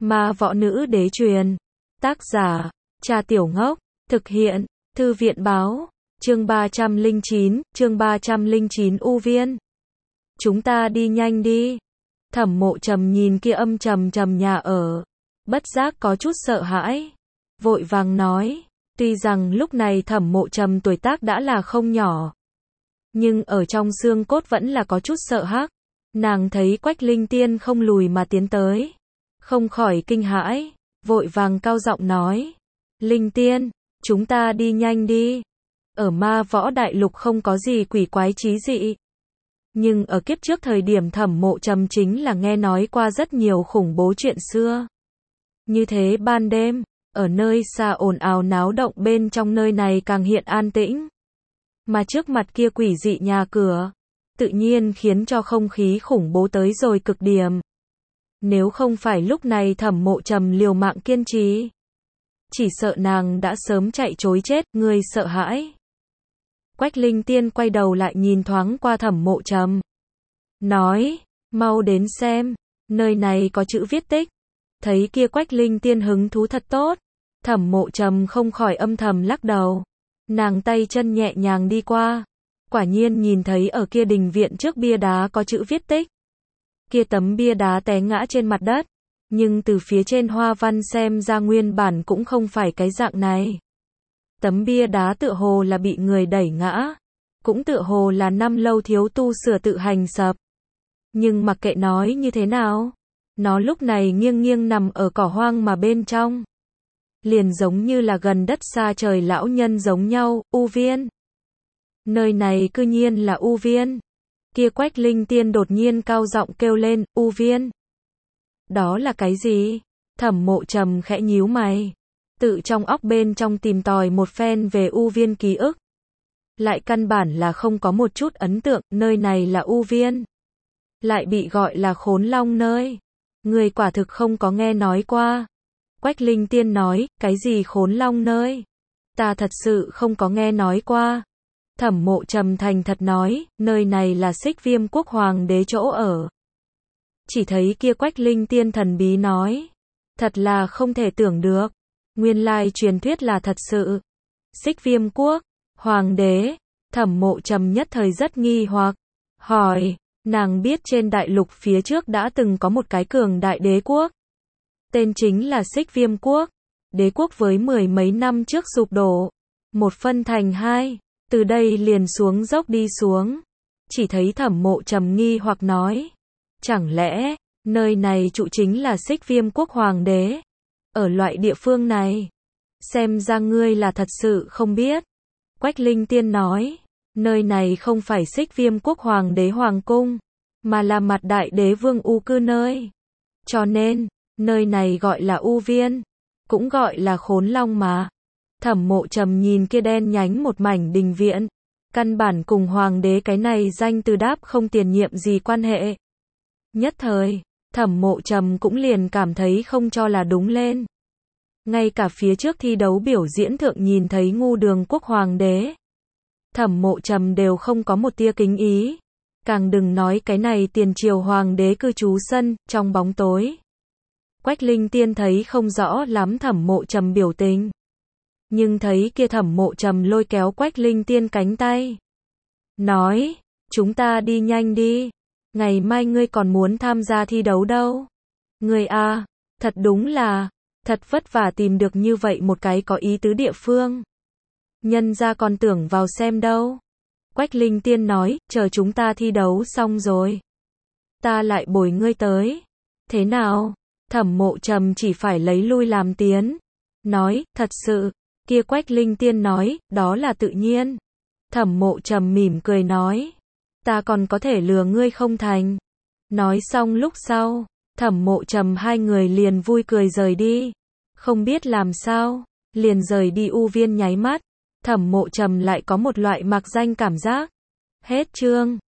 Ma võ nữ đế truyền. Tác giả, Trà Tiểu Ngốc. Thực hiện, Thư viện báo. Chương 309 U Viên. Chúng ta đi nhanh đi. Thẩm Mộ Trầm nhìn kia âm trầm trầm nhà ở, bất giác có chút sợ hãi, vội vàng nói. Tuy rằng lúc này Thẩm Mộ Trầm tuổi tác đã là không nhỏ, nhưng ở trong xương cốt vẫn là có chút sợ hãi. Nàng thấy Quách Linh Tiên không lùi mà tiến tới, không khỏi kinh hãi, vội vàng cao giọng nói. Linh Tiên, chúng ta đi nhanh đi. Ở Ma Võ Đại Lục không có gì quỷ quái chí dị. Nhưng ở kiếp trước thời điểm Thẩm Mộ Trầm chính là nghe nói qua rất nhiều khủng bố chuyện xưa. Như thế ban đêm, ở nơi xa ồn ào náo động bên trong nơi này càng hiện an tĩnh. Mà trước mặt kia quỷ dị nhà cửa, tự nhiên khiến cho không khí khủng bố tới rồi cực điểm. Nếu không phải lúc này Thẩm Mộ Trầm liều mạng kiên trì, chỉ sợ nàng đã sớm chạy trối chết. Ngươi sợ hãi? Quách Linh Tiên quay đầu lại nhìn thoáng qua Thẩm Mộ Trầm, nói, mau đến xem, nơi này có chữ viết tích. Thấy kia Quách Linh Tiên hứng thú thật tốt, Thẩm Mộ Trầm không khỏi âm thầm lắc đầu. Nàng tay chân nhẹ nhàng đi qua, quả nhiên nhìn thấy ở kia đình viện trước bia đá có chữ viết tích. Kia tấm bia đá té ngã trên mặt đất, nhưng từ phía trên hoa văn xem ra nguyên bản cũng không phải cái dạng này. Tấm bia đá tựa hồ là bị người đẩy ngã, cũng tựa hồ là năm lâu thiếu tu sửa tự hành sập. Nhưng mặc kệ nói như thế nào, nó lúc này nghiêng nghiêng nằm ở cỏ hoang mà bên trong, liền giống như là gần đất xa trời lão nhân giống nhau. U Viên. Nơi này cư nhiên là U Viên. Kia Quách Linh Tiên đột nhiên cao giọng kêu lên. U Viên. Đó là cái gì? Thẩm Mộ Trầm khẽ nhíu mày, tự trong óc bên trong tìm tòi một phen về U Viên ký ức, lại căn bản là không có một chút ấn tượng. Nơi này là U Viên, lại bị gọi là Khốn Long nơi. Người quả thực không có nghe nói qua. Quách Linh Tiên nói. Cái gì Khốn Long nơi? Ta thật sự không có nghe nói qua. Thẩm Mộ Trầm thành thật nói. Nơi này là Xích Viêm Quốc Hoàng đế chỗ ở. Chỉ thấy kia Quách Linh Tiên thần bí nói. Thật là không thể tưởng được. Nguyên lai truyền thuyết là thật sự. Xích Viêm Quốc Hoàng đế. Thẩm Mộ Trầm nhất thời rất nghi hoặc, hỏi. Nàng biết trên đại lục phía trước đã từng có một cái cường đại đế quốc, tên chính là Xích Viêm Quốc. Đế quốc với mười mấy năm trước sụp đổ, một phân thành hai, từ đây liền xuống dốc đi xuống. Chỉ thấy Thẩm Mộ Trầm nghi hoặc nói. Chẳng lẽ, nơi này trụ chính là Xích Viêm Quốc Hoàng đế? Ở loại địa phương này, xem ra ngươi là thật sự không biết. Quách Linh Tiên nói. Nơi này không phải Xích Viêm Quốc Hoàng đế hoàng cung, mà là mặt đại đế vương U cư nơi. Cho nên, nơi này gọi là U Viên, cũng gọi là Khốn Long mà. Thẩm Mộ Trầm nhìn kia đen nhánh một mảnh đình viện, căn bản cùng hoàng đế cái này danh từ đáp không tiền nhiệm gì quan hệ. Nhất thời, Thẩm Mộ Trầm cũng liền cảm thấy không cho là đúng lên. Ngay cả phía trước thi đấu biểu diễn thượng nhìn thấy Ngu Đường Quốc Hoàng đế, Thẩm Mộ Trầm đều không có một tia kính ý. Càng đừng nói cái này tiền triều hoàng đế cư trú sân, trong bóng tối. Quách Linh Tiên thấy không rõ lắm Thẩm Mộ Trầm biểu tình, nhưng thấy kia Thẩm Mộ Trầm lôi kéo Quách Linh Tiên cánh tay, nói. Chúng ta đi nhanh đi. Ngày mai ngươi còn muốn tham gia thi đấu đâu. Ngươi à, thật đúng là, thật vất vả tìm được như vậy một cái có ý tứ địa phương. Nhân ra còn tưởng vào xem đâu. Quách Linh Tiên nói. Chờ chúng ta thi đấu xong rồi, ta lại bồi ngươi tới. Thế nào? Thẩm Mộ Trầm chỉ phải lấy lui làm tiến, nói. Thật sự. Kia Quách Linh Tiên nói. Đó là tự nhiên. Thẩm Mộ Trầm mỉm cười nói. Ta còn có thể lừa ngươi không thành. Nói xong lúc sau, Thẩm Mộ Trầm hai người liền vui cười rời đi. Không biết làm sao, liền rời đi U Viên nháy mắt, Thẩm Mộ Trầm lại có một loại mạc danh cảm giác. Hết chương.